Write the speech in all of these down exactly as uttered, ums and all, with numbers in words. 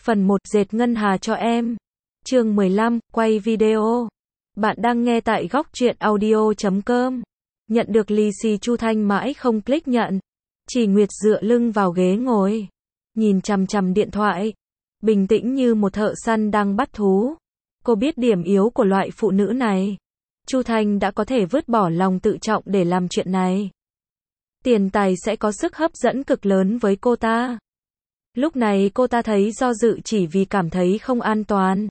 Phần một, dệt ngân hà cho em. Chương mười lăm, quay video. Bạn đang nghe tại góc truyện audio chấm com. Nhận được lì xì Chu Thanh mãi không click nhận. Chỉ Nguyệt dựa lưng vào ghế ngồi, nhìn chằm chằm điện thoại, bình tĩnh như một thợ săn đang bắt thú. Cô biết điểm yếu của loại phụ nữ này. Chu Thanh đã có thể vứt bỏ lòng tự trọng để làm chuyện này. Tiền tài sẽ có sức hấp dẫn cực lớn với cô ta. Lúc này cô ta thấy do dự chỉ vì cảm thấy không an toàn.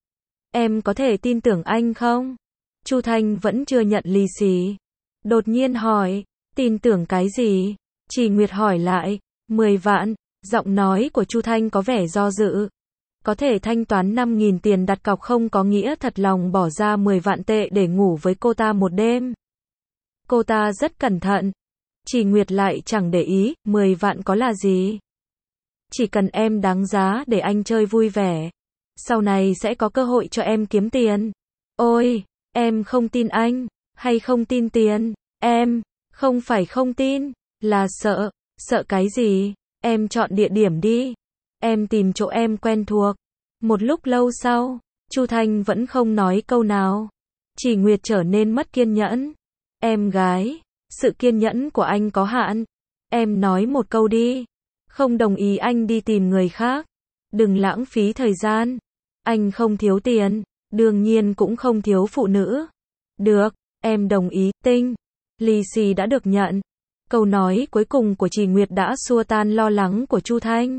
Em có thể tin tưởng anh không? Chu Thanh vẫn chưa nhận lì xì. Đột nhiên hỏi, tin tưởng cái gì? Chỉ Nguyệt hỏi lại, mười vạn, giọng nói của Chu Thanh có vẻ do dự. Có thể thanh toán năm nghìn tiền đặt cọc không có nghĩa thật lòng bỏ ra mười vạn tệ để ngủ với cô ta một đêm. Cô ta rất cẩn thận. Chỉ Nguyệt lại chẳng để ý, mười vạn có là gì? Chỉ cần em đáng giá để anh chơi vui vẻ. Sau này sẽ có cơ hội cho em kiếm tiền. Ôi, em không tin anh, hay không tin tiền? Em, không phải không tin, là sợ. Sợ cái gì? Em chọn địa điểm đi. Em tìm chỗ em quen thuộc. Một lúc lâu sau, Chu Thanh vẫn không nói câu nào. Chỉ Nguyệt trở nên mất kiên nhẫn. Em gái, sự kiên nhẫn của anh có hạn. Em nói một câu đi. Không đồng ý anh đi tìm người khác. Đừng lãng phí thời gian. Anh không thiếu tiền, đương nhiên cũng không thiếu phụ nữ. Được, em đồng ý, tinh. Lì xì đã được nhận. Câu nói cuối cùng của Chỉ Nguyệt đã xua tan lo lắng của Chu Thanh.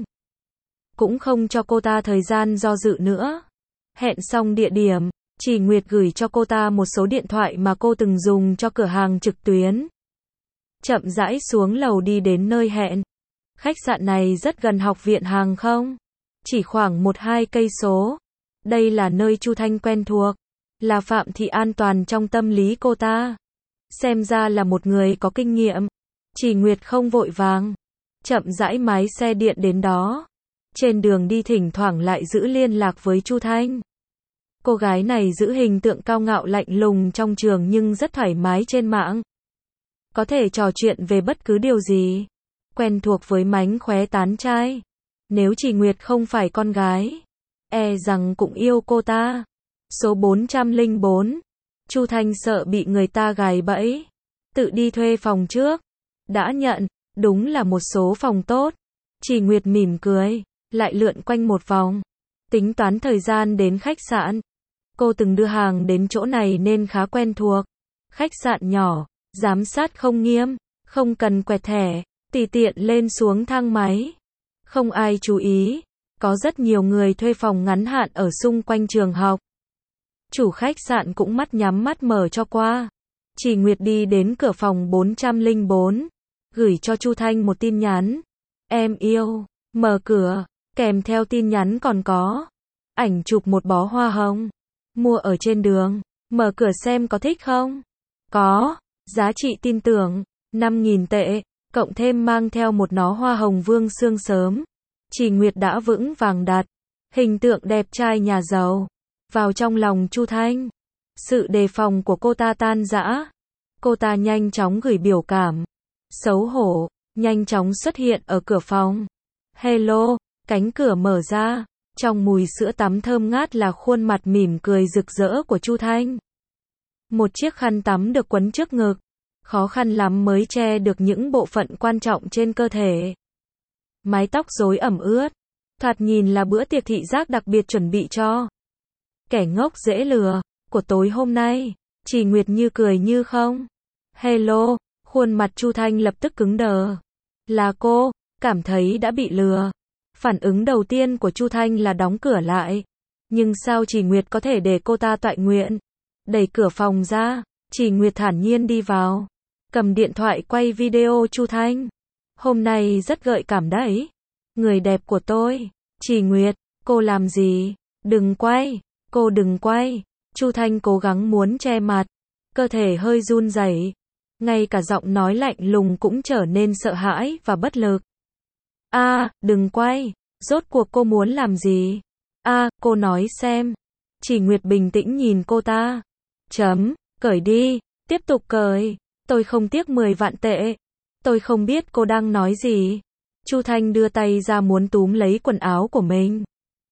Cũng không cho cô ta thời gian do dự nữa. Hẹn xong địa điểm, Chỉ Nguyệt gửi cho cô ta một số điện thoại mà cô từng dùng cho cửa hàng trực tuyến. Chậm rãi xuống lầu đi đến nơi hẹn. Khách sạn này rất gần học viện hàng không, chỉ khoảng một hai cây số. Đây là nơi Chu Thanh quen thuộc, là phạm thị an toàn trong tâm lý cô ta. Xem ra là một người có kinh nghiệm. Chỉ Nguyệt không vội vàng, chậm rãi lái xe điện đến đó. Trên đường đi thỉnh thoảng lại giữ liên lạc với Chu Thanh. Cô gái này giữ hình tượng cao ngạo lạnh lùng trong trường nhưng rất thoải mái trên mạng. Có thể trò chuyện về bất cứ điều gì. Quen thuộc với mánh khóe tán trai. Nếu Chỉ Nguyệt không phải con gái, e rằng cũng yêu cô ta. Số bốn trăm lẻ bốn. Chu Thanh sợ bị người ta gài bẫy. Tự đi thuê phòng trước. Đã nhận, đúng là một số phòng tốt. Chỉ Nguyệt mỉm cười, lại lượn quanh một vòng. Tính toán thời gian đến khách sạn. Cô từng đưa hàng đến chỗ này nên khá quen thuộc. Khách sạn nhỏ, giám sát không nghiêm, không cần quẹt thẻ. Tùy tiện lên xuống thang máy. Không ai chú ý. Có rất nhiều người thuê phòng ngắn hạn ở xung quanh trường học. Chủ khách sạn cũng mắt nhắm mắt mở cho qua. Chỉ Nguyệt đi đến cửa phòng bốn trăm lẻ bốn. Gửi cho Chu Thanh một tin nhắn. Em yêu. Mở cửa. Kèm theo tin nhắn còn có ảnh chụp một bó hoa hồng. Mua ở trên đường. Mở cửa xem có thích không? Có. Giá trị tin tưởng. năm nghìn tệ. Cộng thêm mang theo một nó hoa hồng vương sương sớm. Chỉ Nguyệt đã vững vàng đặt hình tượng đẹp trai nhà giàu vào trong lòng Chu Thanh. Sự đề phòng của cô ta tan rã. Cô ta nhanh chóng gửi biểu cảm xấu hổ, nhanh chóng xuất hiện ở cửa phòng. Hello, cánh cửa mở ra. Trong mùi sữa tắm thơm ngát là khuôn mặt mỉm cười rực rỡ của Chu Thanh. Một chiếc khăn tắm được quấn trước ngực. Khó khăn lắm mới che được những bộ phận quan trọng trên cơ thể. Mái tóc rối ẩm ướt. Thoạt nhìn là bữa tiệc thị giác đặc biệt chuẩn bị cho kẻ ngốc dễ lừa của tối hôm nay. Chỉ Nguyệt như cười như không. Hello, khuôn mặt Chu Thanh lập tức cứng đờ. Là cô, cảm thấy đã bị lừa. Phản ứng đầu tiên của Chu Thanh là đóng cửa lại. Nhưng sao Chỉ Nguyệt có thể để cô ta toại nguyện? Đẩy cửa phòng ra, Chỉ Nguyệt thản nhiên đi vào. Cầm điện thoại quay video Chu Thanh. Hôm nay rất gợi cảm đấy. Người đẹp của tôi. Chỉ Nguyệt, cô làm gì? Đừng quay. Cô đừng quay. Chu Thanh cố gắng muốn che mặt. Cơ thể hơi run rẩy. Ngay cả giọng nói lạnh lùng cũng trở nên sợ hãi và bất lực. A, à, đừng quay. Rốt cuộc cô muốn làm gì? A, à, cô nói xem. Chỉ Nguyệt bình tĩnh nhìn cô ta. Chấm, cởi đi. Tiếp tục cởi. Tôi không tiếc mười vạn tệ. Tôi không biết cô đang nói gì. Chu Thanh đưa tay ra muốn túm lấy quần áo của mình.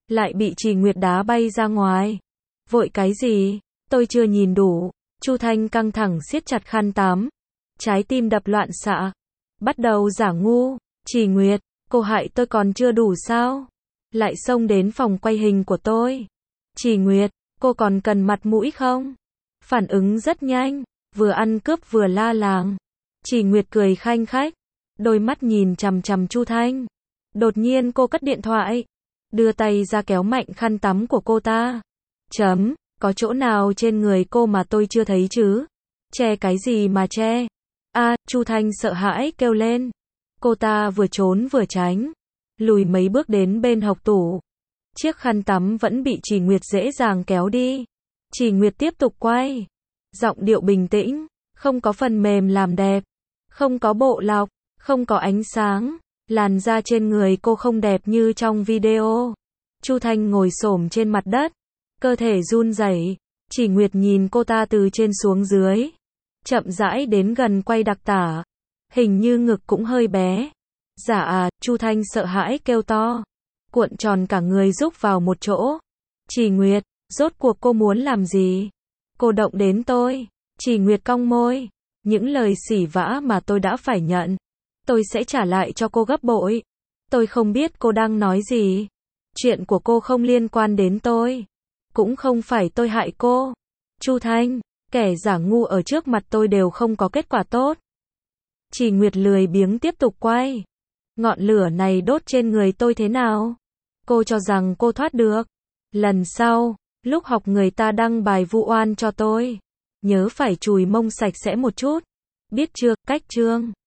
lại bị Trì Nguyệt đá bay ra ngoài. Vội cái gì? Tôi chưa nhìn đủ. Chu Thanh căng thẳng siết chặt khăn tắm. Trái tim đập loạn xạ. Bắt đầu giả ngu. Trì Nguyệt, cô hại tôi còn chưa đủ sao? Lại xông đến phòng quay hình của tôi. Trì Nguyệt, cô còn cần mặt mũi không? Phản ứng rất nhanh, vừa ăn cướp vừa la làng. Trì Nguyệt cười khanh khách, đôi mắt nhìn chằm chằm Chu Thanh. Đột nhiên cô cất điện thoại, đưa tay ra kéo mạnh khăn tắm của cô ta. Chấm, có chỗ nào trên người cô mà tôi chưa thấy chứ? Che cái gì mà che? A, Chu Thanh sợ hãi kêu lên. Cô ta vừa trốn vừa tránh, lùi mấy bước đến bên hộc tủ. Chiếc khăn tắm vẫn bị Trì Nguyệt dễ dàng kéo đi. Trì Nguyệt tiếp tục quay, giọng điệu bình tĩnh, không có phần mềm làm đẹp, không có bộ lọc, không có ánh sáng, làn da trên người cô không đẹp như trong video. Chu Thanh ngồi xổm trên mặt đất, cơ thể run rẩy. Trì Nguyệt nhìn cô ta từ trên xuống dưới, chậm rãi đến gần quay đặc tả, hình như ngực cũng hơi bé. Dạ à, Chu Thanh sợ hãi kêu to, cuộn tròn cả người rúc vào một chỗ. Trì Nguyệt, rốt cuộc cô muốn làm gì? Cô động đến tôi. Trì Nguyệt cong môi, những lời sỉ vã mà tôi đã phải nhận, tôi sẽ trả lại cho cô gấp bội. Tôi không biết cô đang nói gì. Chuyện của cô không liên quan đến tôi. Cũng không phải tôi hại cô. Chu Thanh, kẻ giả ngu ở trước mặt tôi đều không có kết quả tốt. Trì Nguyệt lười biếng tiếp tục quay. Ngọn lửa này đốt trên người tôi thế nào? Cô cho rằng cô thoát được. Lần sau, lúc học người ta đăng bài vu oan cho tôi, nhớ phải chùi mông sạch sẽ một chút. Biết chưa, cách chương.